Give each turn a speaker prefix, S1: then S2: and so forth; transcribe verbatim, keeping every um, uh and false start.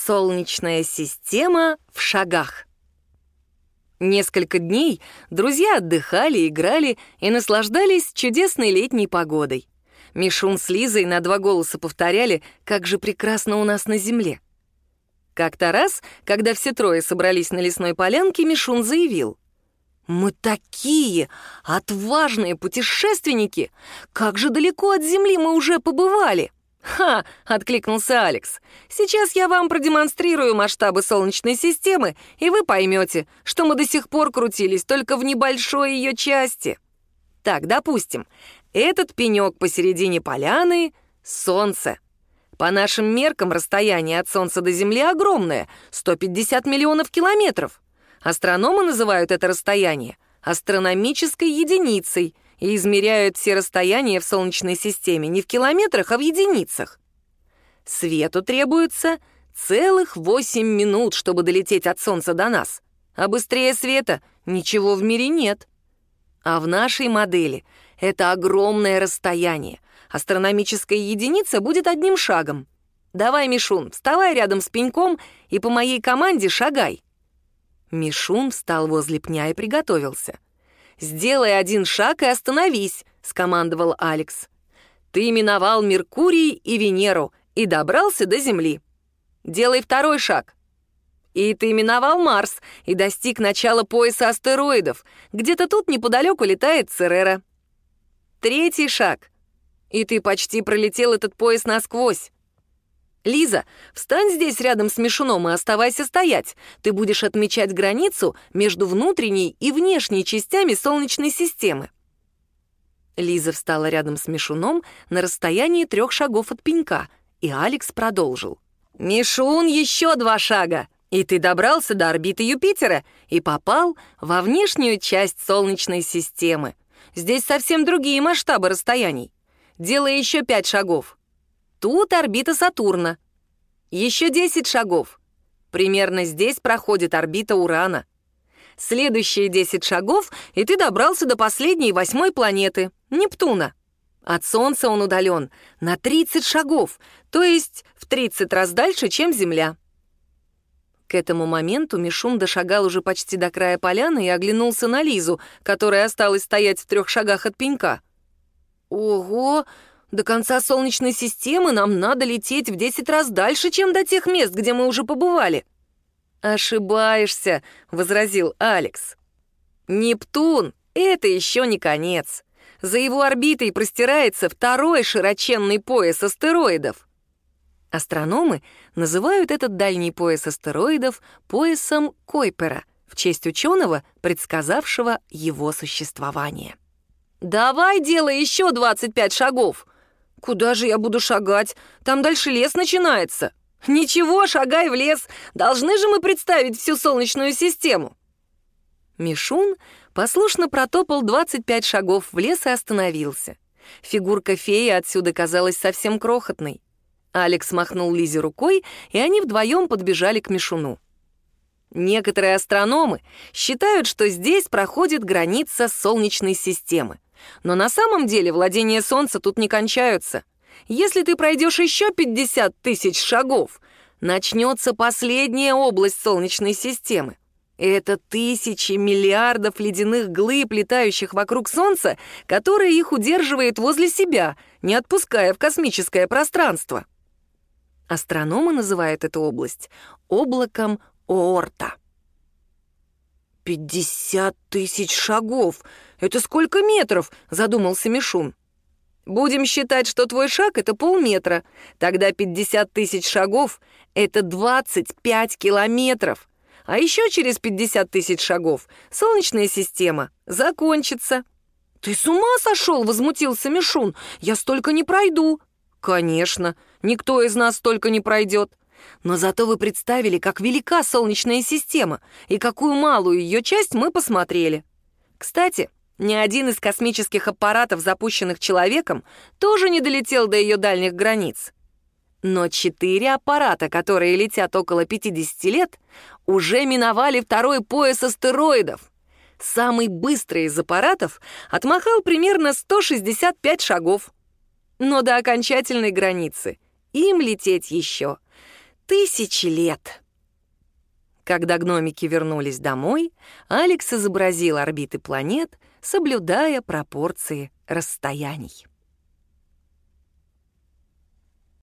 S1: Солнечная система в шагах. Несколько дней друзья отдыхали, играли и наслаждались чудесной летней погодой. Мишун с Лизой на два голоса повторяли, как же прекрасно у нас на земле. Как-то раз, когда все трое собрались на лесной полянке, Мишун заявил: «Мы такие отважные путешественники! Как же далеко от земли мы уже побывали!» «Ха!» — откликнулся Алекс. «Сейчас я вам продемонстрирую масштабы Солнечной системы, и вы поймете, что мы до сих пор крутились только в небольшой ее части. Так, допустим, этот пенек посередине поляны — Солнце. По нашим меркам расстояние от Солнца до Земли огромное — сто пятьдесят миллионов километров. Астрономы называют это расстояние астрономической единицей и измеряют все расстояния в Солнечной системе не в километрах, а в единицах. Свету требуется целых восемь минут, чтобы долететь от Солнца до нас, а быстрее света ничего в мире нет. А в нашей модели это огромное расстояние. Астрономическая единица будет одним шагом. Давай, Мишун, вставай рядом с пеньком и по моей команде шагай». Мишун встал возле пня и приготовился. «Сделай один шаг и остановись», — скомандовал Алекс. «Ты миновал Меркурий и Венеру и добрался до Земли. Делай второй шаг. И ты миновал Марс и достиг начала пояса астероидов. Где-то тут неподалеку летает Церера. Третий шаг. И ты почти пролетел этот пояс насквозь. Лиза, встань здесь рядом с Мишуном и оставайся стоять. Ты будешь отмечать границу между внутренней и внешней частями Солнечной системы». Лиза встала рядом с Мишуном на расстоянии трех шагов от пенька, и Алекс продолжил. «Мишун, еще два шага, и ты добрался до орбиты Юпитера и попал во внешнюю часть Солнечной системы. Здесь совсем другие масштабы расстояний. Делай еще пять шагов. Тут орбита Сатурна. Еще десять шагов. Примерно здесь проходит орбита Урана. Следующие десять шагов, и ты добрался до последней, восьмой планеты — Нептуна. От Солнца он удален на тридцать шагов, то есть в тридцать раз дальше, чем Земля». К этому моменту Мишун дошагал уже почти до края поляны и оглянулся на Лизу, которая осталась стоять в трех шагах от пенька. «Ого! До конца Солнечной системы нам надо лететь в десять раз дальше, чем до тех мест, где мы уже побывали». «Ошибаешься», — возразил Алекс. «Нептун — это еще не конец. За его орбитой простирается второй широченный пояс астероидов». Астрономы называют этот дальний пояс астероидов поясом Койпера в честь ученого, предсказавшего его существование. «Давай делай еще двадцать пять шагов». «Куда же я буду шагать? Там дальше лес начинается». «Ничего, шагай в лес. Должны же мы представить всю Солнечную систему». Мишун послушно протопал двадцать пять шагов в лес и остановился. Фигурка феи отсюда казалась совсем крохотной. Алекс махнул Лизе рукой, и они вдвоем подбежали к Мишуну. Некоторые астрономы считают, что здесь проходит граница Солнечной системы. Но на самом деле владения Солнца тут не кончаются. Если ты пройдешь еще пятьдесят тысяч шагов, начнется последняя область Солнечной системы. Это тысячи миллиардов ледяных глыб, летающих вокруг Солнца, которое их удерживает возле себя, не отпуская в космическое пространство. Астрономы называют эту область облаком Оорта. «Пятьдесят тысяч шагов! Это сколько метров?» — задумался Мишун. «Будем считать, что твой шаг — это полметра. Тогда пятьдесят тысяч шагов — это двадцать пять километров. А еще через пятьдесят тысяч шагов Солнечная система закончится». «Ты с ума сошел?» — возмутился Мишун. «Я столько не пройду». «Конечно, никто из нас столько не пройдет. Но зато вы представили, как велика Солнечная система и какую малую ее часть мы посмотрели. Кстати, ни один из космических аппаратов, запущенных человеком, тоже не долетел до ее дальних границ. Но четыре аппарата, которые летят около пятидесяти лет, уже миновали второй пояс астероидов. Самый быстрый из аппаратов отмахал примерно сто шестьдесят пять шагов. Но до окончательной границы им лететь еще тысячи лет. Когда гномики вернулись домой, Алекс изобразил орбиты планет, соблюдая пропорции расстояний.